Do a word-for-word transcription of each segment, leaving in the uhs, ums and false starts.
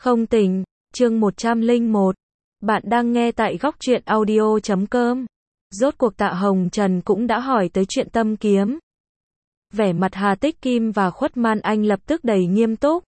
Không tỉnh, chương một trăm lẻ một. Bạn đang nghe tại góc truyện audio chấm com. Rốt cuộc Tạ Hồng Trần cũng đã hỏi tới chuyện Tâm Kiếm. Vẻ mặt Hà Tích Kim và Khuất Man Anh lập tức đầy nghiêm túc.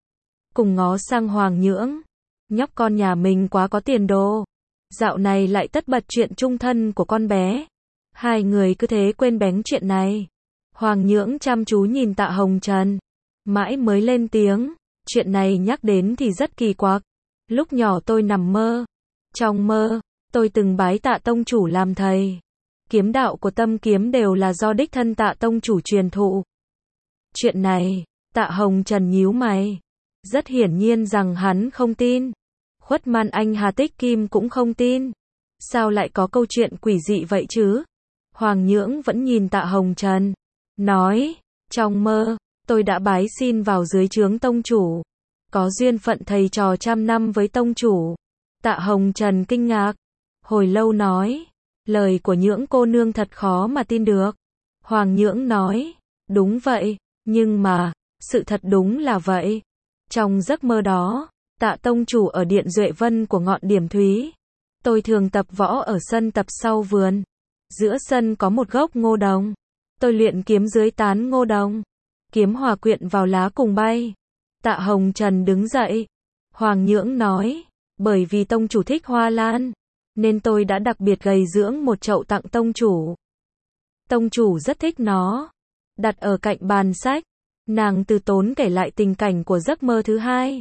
Cùng ngó sang Hoàng Nhưỡng. Nhóc con nhà mình quá có tiền đồ. Dạo này lại tất bật chuyện chung thân của con bé. Hai người cứ thế quên bén chuyện này. Hoàng Nhưỡng chăm chú nhìn Tạ Hồng Trần. Mãi mới lên tiếng. Chuyện này nhắc đến thì rất kỳ quặc. Lúc nhỏ tôi nằm mơ. Trong mơ, tôi từng bái Tạ Tông Chủ làm thầy. Kiếm đạo của Tâm Kiếm đều là do đích thân Tạ Tông Chủ truyền thụ. Chuyện này, Tạ Hồng Trần nhíu mày. Rất hiển nhiên rằng hắn không tin. Khuất Man Anh Hà Tích Kim cũng không tin. Sao lại có câu chuyện quỷ dị vậy chứ? Hoàng Nhưỡng vẫn nhìn Tạ Hồng Trần. Nói, trong mơ, tôi đã bái xin vào dưới trướng Tông Chủ. Có duyên phận thầy trò trăm năm với Tông Chủ. Tạ Hồng Trần kinh ngạc. Hồi lâu nói. Lời của Nhưỡng cô nương thật khó mà tin được. Hoàng Nhưỡng nói. Đúng vậy. Nhưng mà, sự thật đúng là vậy. Trong giấc mơ đó, Tạ Tông Chủ ở Điện Duệ Vân của Ngọn Điểm Thúy. Tôi thường tập võ ở sân tập sau vườn. Giữa sân có một gốc ngô đồng. Tôi luyện kiếm dưới tán ngô đồng. Kiếm hòa quyện vào lá cùng bay. Tạ Hồng Trần đứng dậy. Hoàng Nhưỡng nói. Bởi vì Tông Chủ thích hoa lan. Nên tôi đã đặc biệt gầy dưỡng một chậu tặng Tông Chủ. Tông Chủ rất thích nó. Đặt ở cạnh bàn sách. Nàng từ tốn kể lại tình cảnh của giấc mơ thứ hai.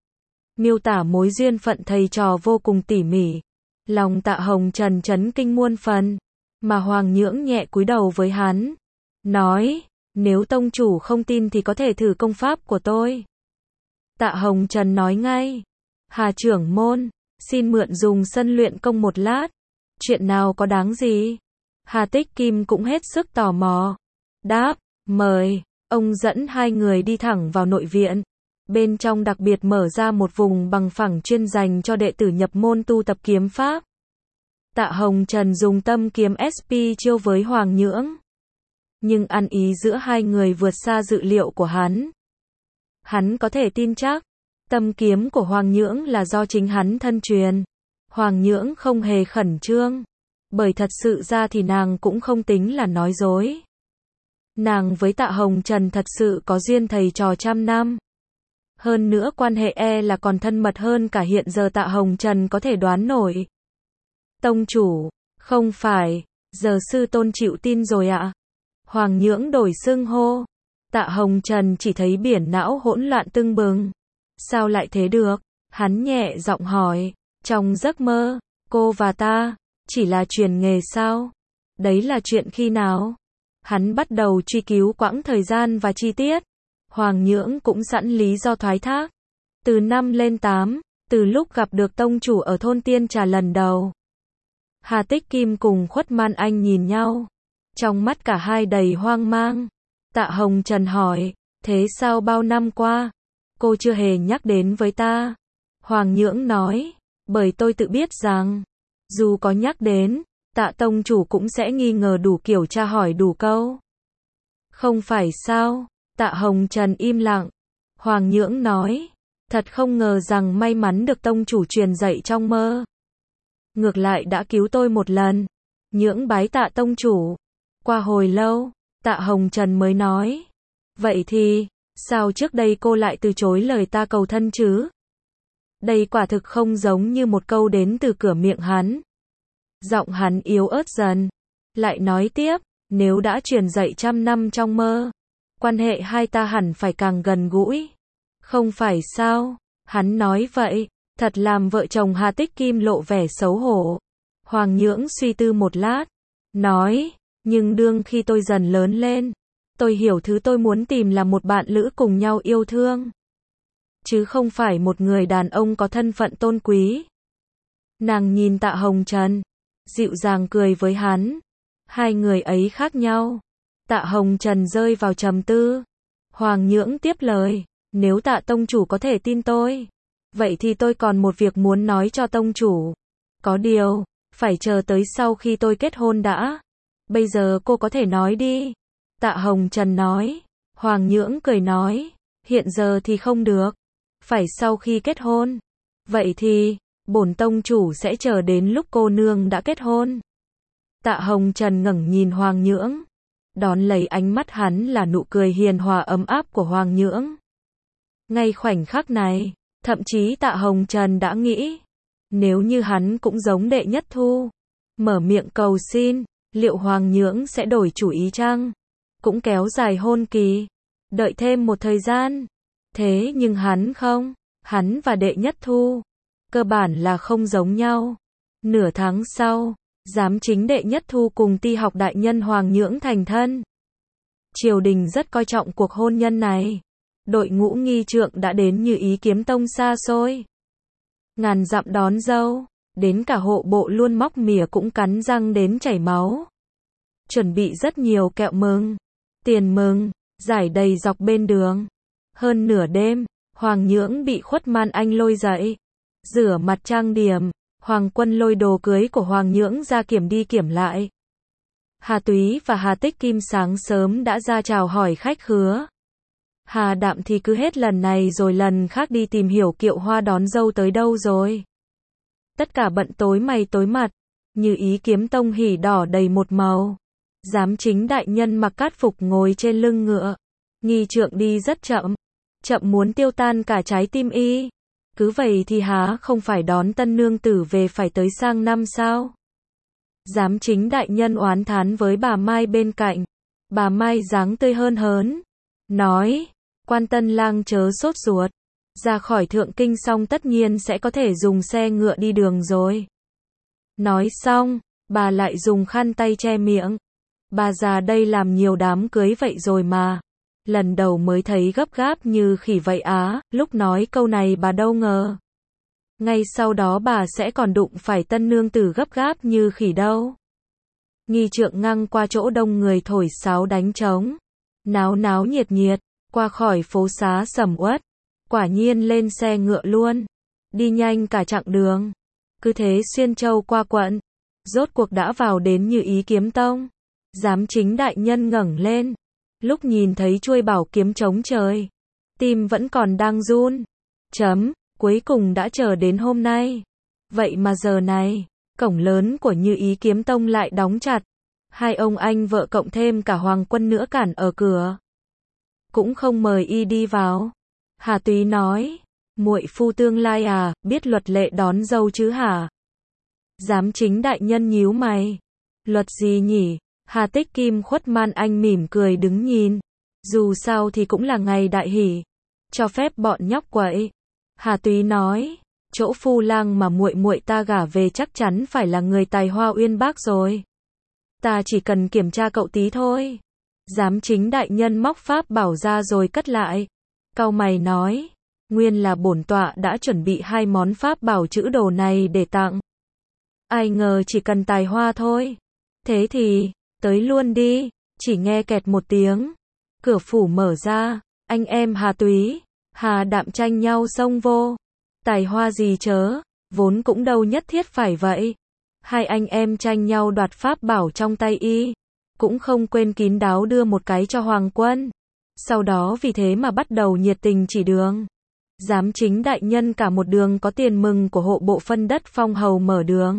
Miêu tả mối duyên phận thầy trò vô cùng tỉ mỉ. Lòng Tạ Hồng Trần chấn kinh muôn phần. Mà Hoàng Nhưỡng nhẹ cúi đầu với hắn. Nói, nếu Tông Chủ không tin thì có thể thử công pháp của tôi. Tạ Hồng Trần nói ngay. Hà trưởng môn, xin mượn dùng sân luyện công một lát. Chuyện nào có đáng gì? Hà Tích Kim cũng hết sức tò mò. Đáp, mời. Ông dẫn hai người đi thẳng vào nội viện. Bên trong đặc biệt mở ra một vùng bằng phẳng chuyên dành cho đệ tử nhập môn tu tập kiếm pháp. Tạ Hồng Trần dùng tâm kiếm ét pê chiêu với Hoàng Nhưỡng. Nhưng ăn ý giữa hai người vượt xa dự liệu của hắn. Hắn có thể tin chắc, tâm kiếm của Hoàng Nhưỡng là do chính hắn thân truyền. Hoàng Nhưỡng không hề khẩn trương. Bởi thật sự ra thì nàng cũng không tính là nói dối. Nàng với Tạ Hồng Trần thật sự có duyên thầy trò trăm năm. Hơn nữa quan hệ e là còn thân mật hơn cả hiện giờ Tạ Hồng Trần có thể đoán nổi. Tông Chủ, không phải, giờ sư tôn chịu tin rồi ạ. Hoàng Nhưỡng đổi xưng hô. Tạ Hồng Trần chỉ thấy biển não hỗn loạn tưng bừng. Sao lại thế được? Hắn nhẹ giọng hỏi. Trong giấc mơ, cô và ta, chỉ là truyền nghề sao? Đấy là chuyện khi nào? Hắn bắt đầu truy cứu quãng thời gian và chi tiết. Hoàng Nhưỡng cũng sẵn lý do thoái thác. Từ năm lên tám, từ lúc gặp được Tông Chủ ở thôn Tiên Trà lần đầu. Hà Tích Kim cùng Khuất Man Anh nhìn nhau. Trong mắt cả hai đầy hoang mang. Tạ Hồng Trần hỏi, thế sao bao năm qua, cô chưa hề nhắc đến với ta? Hoàng Nhưỡng nói, bởi tôi tự biết rằng, dù có nhắc đến, Tạ Tông Chủ cũng sẽ nghi ngờ đủ kiểu tra hỏi đủ câu. Không phải sao? Tạ Hồng Trần im lặng. Hoàng Nhưỡng nói, thật không ngờ rằng may mắn được Tông Chủ truyền dạy trong mơ. Ngược lại đã cứu tôi một lần. Nhưỡng bái Tạ Tông Chủ. Qua hồi lâu, Tạ Hồng Trần mới nói. Vậy thì, sao trước đây cô lại từ chối lời ta cầu thân chứ? Đây quả thực không giống như một câu đến từ cửa miệng hắn. Giọng hắn yếu ớt dần. Lại nói tiếp, nếu đã truyền dạy trăm năm trong mơ, quan hệ hai ta hẳn phải càng gần gũi. Không phải sao? Hắn nói vậy, thật làm vợ chồng Hà Tích Kim lộ vẻ xấu hổ. Hoàng Nhưỡng suy tư một lát. Nói, nhưng đương khi tôi dần lớn lên, tôi hiểu thứ tôi muốn tìm là một bạn lữ cùng nhau yêu thương. Chứ không phải một người đàn ông có thân phận tôn quý. Nàng nhìn Tạ Hồng Trần, dịu dàng cười với hắn. Hai người ấy khác nhau. Tạ Hồng Trần rơi vào trầm tư. Hoàng Nhưỡng tiếp lời, nếu Tạ Tông Chủ có thể tin tôi, vậy thì tôi còn một việc muốn nói cho Tông Chủ. Có điều, phải chờ tới sau khi tôi kết hôn đã. Bây giờ cô có thể nói đi. Tạ Hồng Trần nói. Hoàng Nhưỡng cười nói, hiện giờ thì không được. phải sau khi kết hôn. Vậy thì, bổn tông chủ sẽ chờ đến lúc cô nương đã kết hôn. Tạ Hồng Trần ngẩng nhìn Hoàng Nhưỡng. Đón lấy ánh mắt hắn là nụ cười hiền hòa ấm áp của Hoàng Nhưỡng. Ngay khoảnh khắc này, thậm chí Tạ Hồng Trần đã nghĩ, nếu như hắn cũng giống Đệ Nhất Thu, mở miệng cầu xin, liệu Hoàng Nhưỡng sẽ đổi chủ ý chăng? Cũng kéo dài hôn kỳ, đợi thêm một thời gian. Thế nhưng hắn không, hắn và Đệ Nhất Thu, cơ bản là không giống nhau. Nửa tháng sau, giám chính Đệ Nhất Thu cùng Ti học đại nhân Hoàng Nhưỡng thành thân. Triều đình rất coi trọng cuộc hôn nhân này. Đội ngũ nghi trượng đã đến Như Ý Kiếm Tông xa xôi. Ngàn dặm đón dâu, đến cả hộ bộ luôn móc mỉa cũng cắn răng đến chảy máu. Chuẩn bị rất nhiều kẹo mừng, tiền mừng, giải đầy dọc bên đường. Hơn nửa đêm, Hoàng Nhưỡng bị Khuất Man Anh lôi dậy. Rửa mặt trang điểm, Hoàng Quân lôi đồ cưới của Hoàng Nhưỡng ra kiểm đi kiểm lại. Hà Túy và Hà Tích Kim sáng sớm đã ra chào hỏi khách khứa. Hà Đạm thì cứ hết lần này rồi lần khác đi tìm hiểu kiệu hoa đón dâu tới đâu rồi. Tất cả bận tối mày tối mặt, Như Ý Kiếm Tông hỉ đỏ đầy một màu. Giám chính đại nhân mặc cát phục ngồi trên lưng ngựa. Nghi trượng đi rất chậm, chậm muốn tiêu tan cả trái tim y. Cứ vậy thì há không phải đón tân nương tử về phải tới sang năm sao? Giám chính đại nhân oán thán với bà Mai bên cạnh. Bà Mai dáng tươi hơn hớn, nói, quan tân lang chớ sốt ruột. Ra khỏi thượng kinh xong tất nhiên sẽ có thể dùng xe ngựa đi đường rồi. Nói xong, bà lại dùng khăn tay che miệng. Bà già đây làm nhiều đám cưới vậy rồi mà. Lần đầu mới thấy gấp gáp như khỉ vậy á, lúc nói câu này bà đâu ngờ. Ngay sau đó bà sẽ còn đụng phải tân nương tử gấp gáp như khỉ đâu. Nghi trượng ngang qua chỗ đông người thổi sáo đánh trống. Náo náo nhiệt nhiệt, qua khỏi phố xá sầm uất. Quả nhiên lên xe ngựa luôn. Đi nhanh cả chặng đường. Cứ thế xuyên châu qua quận. Rốt cuộc đã vào đến Như Ý Kiếm Tông. Giám chính đại nhân ngẩng lên. Lúc nhìn thấy chuôi bảo kiếm trống trời, tim vẫn còn đang run. Chấm, cuối cùng đã chờ đến hôm nay. Vậy mà giờ này, cổng lớn của Như Ý Kiếm Tông lại đóng chặt. Hai ông anh vợ cộng thêm cả Hoàng Quân nữa cản ở cửa. Cũng không mời y đi vào. Hà Túy nói, muội phu tương lai à, biết luật lệ đón dâu chứ hả? Giám chính đại nhân nhíu mày. Luật gì nhỉ? Hà Tích Kim Khuất Man Anh mỉm cười đứng nhìn. Dù sao thì cũng là ngày đại hỷ. Cho phép bọn nhóc quậy. Hà Túy nói, chỗ phu lang mà muội muội ta gả về chắc chắn phải là người tài hoa uyên bác rồi. Ta chỉ cần kiểm tra cậu tí thôi. Giám chính đại nhân móc pháp bảo ra rồi cất lại. Cau mày nói, nguyên là bổn tọa đã chuẩn bị hai món pháp bảo chữ đồ này để tặng. Ai ngờ chỉ cần tài hoa thôi. Thế thì, tới luôn đi. Chỉ nghe kẹt một tiếng. Cửa phủ mở ra. Anh em Hà Túy, Hà Đạm tranh nhau xông vô. Tài hoa gì chớ, vốn cũng đâu nhất thiết phải vậy. Hai anh em tranh nhau đoạt pháp bảo trong tay y. Cũng không quên kín đáo đưa một cái cho Hoàng Quân. Sau đó vì thế mà bắt đầu nhiệt tình chỉ đường. Giám chính đại nhân cả một đường có tiền mừng của hộ bộ phân đất phong hầu mở đường.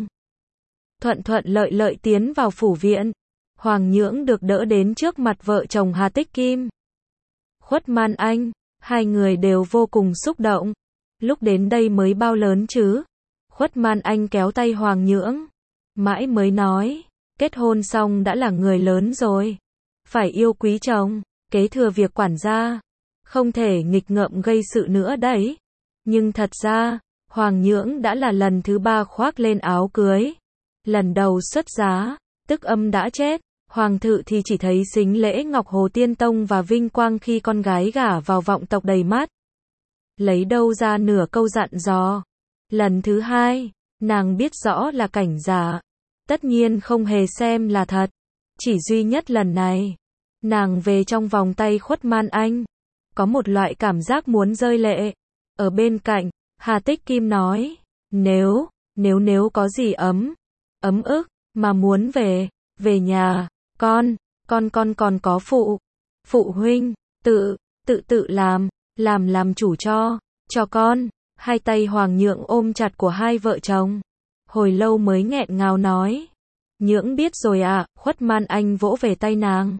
Thuận thuận lợi lợi tiến vào phủ viện. Hoàng Nhưỡng được đỡ đến trước mặt vợ chồng Hà Tích Kim. Khuất Man Anh, hai người đều vô cùng xúc động. Lúc đến đây mới bao lớn chứ? Khuất Man Anh kéo tay Hoàng Nhưỡng. Mãi mới nói, kết hôn xong đã là người lớn rồi. Phải yêu quý chồng, kế thừa việc quản gia. Không thể nghịch ngợm gây sự nữa đấy. Nhưng thật ra, Hoàng Nhưỡng đã là lần thứ ba khoác lên áo cưới. Lần đầu xuất giá, tức âm đã chết. Hoàng thự thì chỉ thấy sính lễ Ngọc Hồ Tiên Tông và vinh quang khi con gái gả vào vọng tộc đầy mắt. Lấy đâu ra nửa câu dặn dò. Lần thứ hai, nàng biết rõ là cảnh giả. Tất nhiên không hề xem là thật. Chỉ duy nhất lần này, nàng về trong vòng tay Khuất Man Anh. Có một loại cảm giác muốn rơi lệ. Ở bên cạnh, Hà Tích Kim nói, nếu, nếu nếu có gì ấm, ấm ức, mà muốn về, về nhà, con, con con còn có phụ, phụ huynh, tự, tự tự làm, làm làm chủ cho. Cho con. Hai tay Hoàng Nhượng ôm chặt của hai vợ chồng. Hồi lâu mới nghẹn ngào nói. Nhưỡng biết rồi ạ, à, Khuất Man Anh vỗ về tay nàng.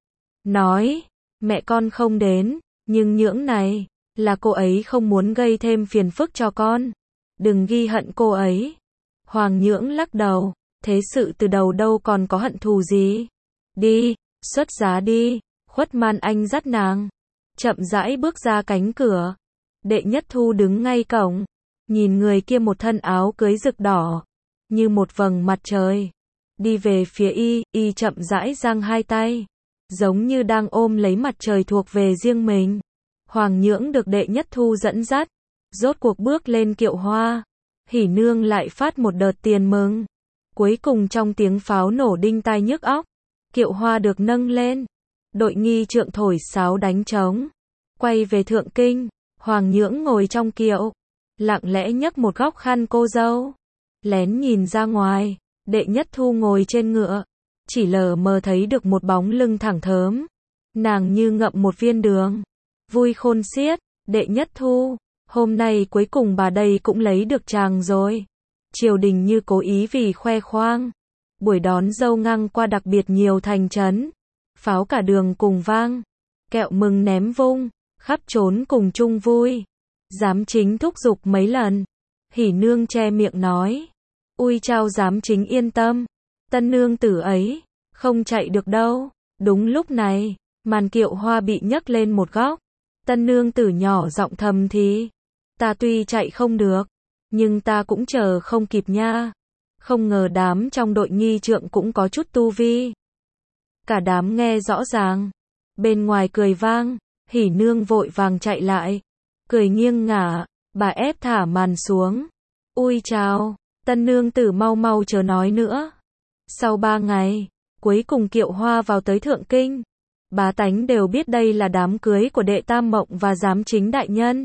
Nói, mẹ con không đến, nhưng Nhưỡng này, là cô ấy không muốn gây thêm phiền phức cho con. Đừng ghi hận cô ấy. Hoàng Nhưỡng lắc đầu, thế sự từ đầu đâu còn có hận thù gì. Đi, xuất giá đi. Khuất Man Anh dắt nàng, chậm rãi bước ra cánh cửa. Đệ Nhất Thu đứng ngay cổng, nhìn người kia một thân áo cưới rực đỏ, như một vầng mặt trời. Đi về phía y, y chậm rãi giang hai tay, giống như đang ôm lấy mặt trời thuộc về riêng mình. Hoàng Nhưỡng được Đệ Nhất Thu dẫn dắt, rốt cuộc bước lên kiệu hoa. Hỉ nương lại phát một đợt tiền mừng. Cuối cùng trong tiếng pháo nổ đinh tai nhức óc, kiệu hoa được nâng lên. Đội nghi trượng thổi sáo đánh trống, quay về Thượng Kinh. Hoàng Nhưỡng ngồi trong kiệu, lặng lẽ nhấc một góc khăn cô dâu, lén nhìn ra ngoài. Đệ Nhất Thu ngồi trên ngựa, chỉ lờ mờ thấy được một bóng lưng thẳng thớm. Nàng như ngậm một viên đường, vui khôn xiết. Đệ Nhất Thu, hôm nay cuối cùng bà đây cũng lấy được chàng rồi. Triều đình như cố ý vì khoe khoang. Buổi đón dâu ngang qua đặc biệt nhiều thành trấn, pháo cả đường cùng vang, kẹo mừng ném vung, khắp trốn cùng chung vui. Giám chính thúc giục mấy lần. Hỉ nương che miệng nói, ui chao giám chính yên tâm, tân nương tử ấy không chạy được đâu. Đúng lúc này, màn kiệu hoa bị nhấc lên một góc. Tân nương tử nhỏ giọng thầm thì, ta tuy chạy không được, nhưng ta cũng chờ không kịp nha. Không ngờ đám trong đội nghi trượng cũng có chút tu vi. Cả đám nghe rõ ràng. Bên ngoài cười vang, Hỉ nương vội vàng chạy lại, cười nghiêng ngả, bà ép thả màn xuống. Ui chào, tân nương tử mau mau chờ nói nữa. Sau ba ngày, cuối cùng kiệu hoa vào tới Thượng Kinh. Bá tánh đều biết đây là đám cưới của Đệ Tam Mộng và giám chính đại nhân.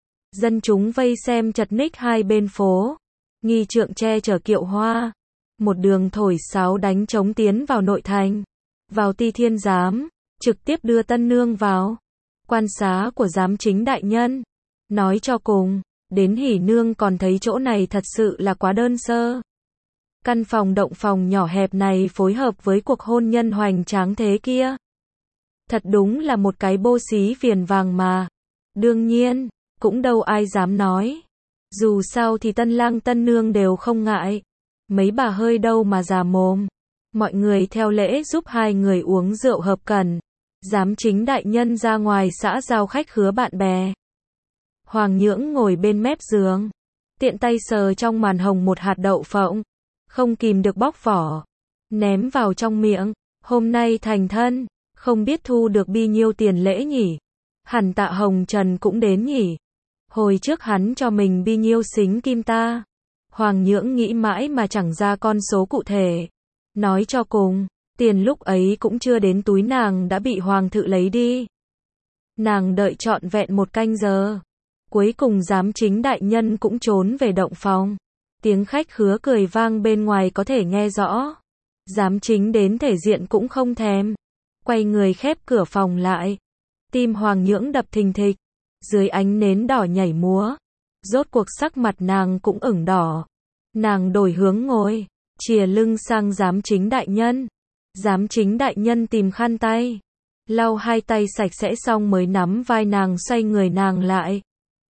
Dân chúng vây xem chật ních hai bên phố. Nghi trượng che chở kiệu hoa, một đường thổi sáo đánh trống tiến vào nội thành, vào Ti Thiên giám, trực tiếp đưa tân nương vào quan xá của giám chính đại nhân. Nói cho cùng, đến Hỉ nương còn thấy chỗ này thật sự là quá đơn sơ. Căn phòng động phòng nhỏ hẹp này phối hợp với cuộc hôn nhân hoành tráng thế kia, thật đúng là một cái bô xí viền vàng mà. Đương nhiên, cũng đâu ai dám nói. Dù sao thì tân lang tân nương đều không ngại. Mấy bà hơi đâu mà già mồm. Mọi người theo lễ giúp hai người uống rượu hợp cần. Giám chính đại nhân ra ngoài xã giao khách khứa bạn bè. Hoàng Nhưỡng ngồi bên mép giường, tiện tay sờ trong màn hồng một hạt đậu phộng, không kìm được bóc vỏ, ném vào trong miệng. Hôm nay thành thân, không biết thu được bao nhiêu tiền lễ nhỉ? Hẳn Tạ Hồng Trần cũng đến nhỉ? Hồi trước hắn cho mình bao nhiêu xính kim ta? Hoàng Nhưỡng nghĩ mãi mà chẳng ra con số cụ thể. Nói cho cùng, tiền lúc ấy cũng chưa đến túi nàng đã bị hoàng thự lấy đi. Nàng đợi trọn vẹn một canh giờ. Cuối cùng giám chính đại nhân cũng trốn về động phòng. Tiếng khách khứa cười vang bên ngoài có thể nghe rõ. Giám chính đến thể diện cũng không thèm. Quay người khép cửa phòng lại. Tim Hoàng Nhưỡng đập thình thịch. Dưới ánh nến đỏ nhảy múa. Rốt cuộc sắc mặt nàng cũng ửng đỏ. Nàng đổi hướng ngồi, chìa lưng sang giám chính đại nhân. Giám chính đại nhân tìm khăn tay, lau hai tay sạch sẽ xong mới nắm vai nàng xoay người nàng lại.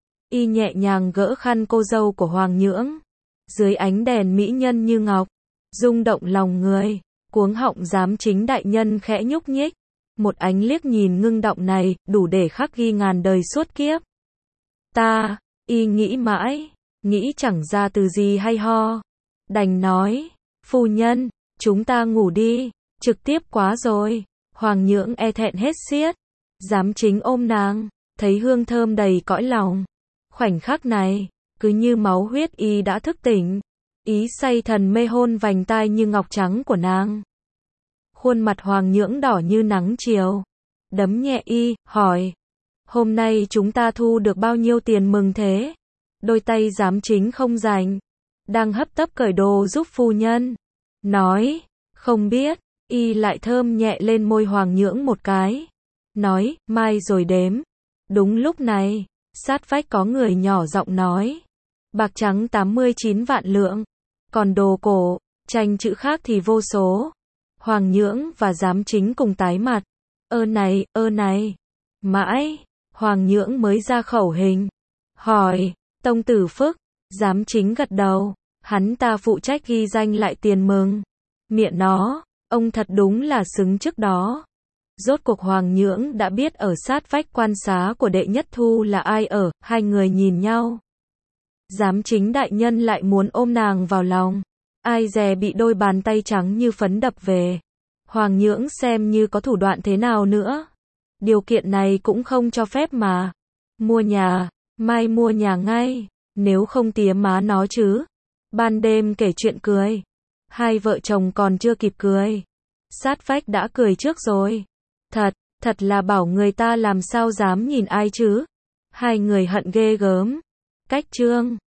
Y nhẹ nhàng gỡ khăn cô dâu của Hoàng Nhưỡng. Dưới ánh đèn mỹ nhân như ngọc, rung động lòng người. Cuống họng giám chính đại nhân khẽ nhúc nhích. Một ánh liếc nhìn ngưng động này, đủ để khắc ghi ngàn đời suốt kiếp. Ta, y nghĩ mãi, nghĩ chẳng ra từ gì hay ho. Đành nói, phu nhân, chúng ta ngủ đi, trực tiếp quá rồi. Hoàng Nhưỡng e thẹn hết xiết. Giám chính ôm nàng, thấy hương thơm đầy cõi lòng. Khoảnh khắc này, cứ như máu huyết y đã thức tỉnh. Ý say thần mê hôn vành tai như ngọc trắng của nàng. Khuôn mặt Hoàng Nhưỡng đỏ như nắng chiều. Đấm nhẹ y, hỏi. Hôm nay chúng ta thu được bao nhiêu tiền mừng thế? Đôi tay giám chính không rảnh, đang hấp tấp cởi đồ giúp phu nhân. Nói, không biết. Y lại thơm nhẹ lên môi Hoàng Nhưỡng một cái. Nói, mai rồi đếm. Đúng lúc này, Sát vách có người nhỏ giọng nói. Bạc trắng tám mươi chín vạn lượng. Còn đồ cổ, tranh chữ khác thì vô số. Hoàng Nhưỡng và Giám Chính cùng tái mặt. Ơ này, ơ này. Mãi, Hoàng Nhưỡng mới ra khẩu hình. Hỏi, Tông Tử Phức, Giám Chính gật đầu. Hắn ta phụ trách ghi danh lại tiền mừng. Miệng nó, ông thật đúng là xứng trước đó. Rốt cuộc Hoàng Nhưỡng đã biết ở sát vách quan xá của đệ nhất thu là ai ở, hai người nhìn nhau. Giám Chính đại nhân lại muốn ôm nàng vào lòng. Ai dè bị đôi bàn tay trắng như phấn đập về. Hoàng Nhưỡng xem như có thủ đoạn thế nào nữa. Điều kiện này cũng không cho phép mà. Mua nhà, mai mua nhà ngay, nếu không tía má nó chứ. Ban đêm kể chuyện cười. Hai vợ chồng còn chưa kịp cười. Sát vách đã cười trước rồi. Thật, thật là bảo người ta làm sao dám nhìn ai chứ. Hai người hận ghê gớm. Cách chương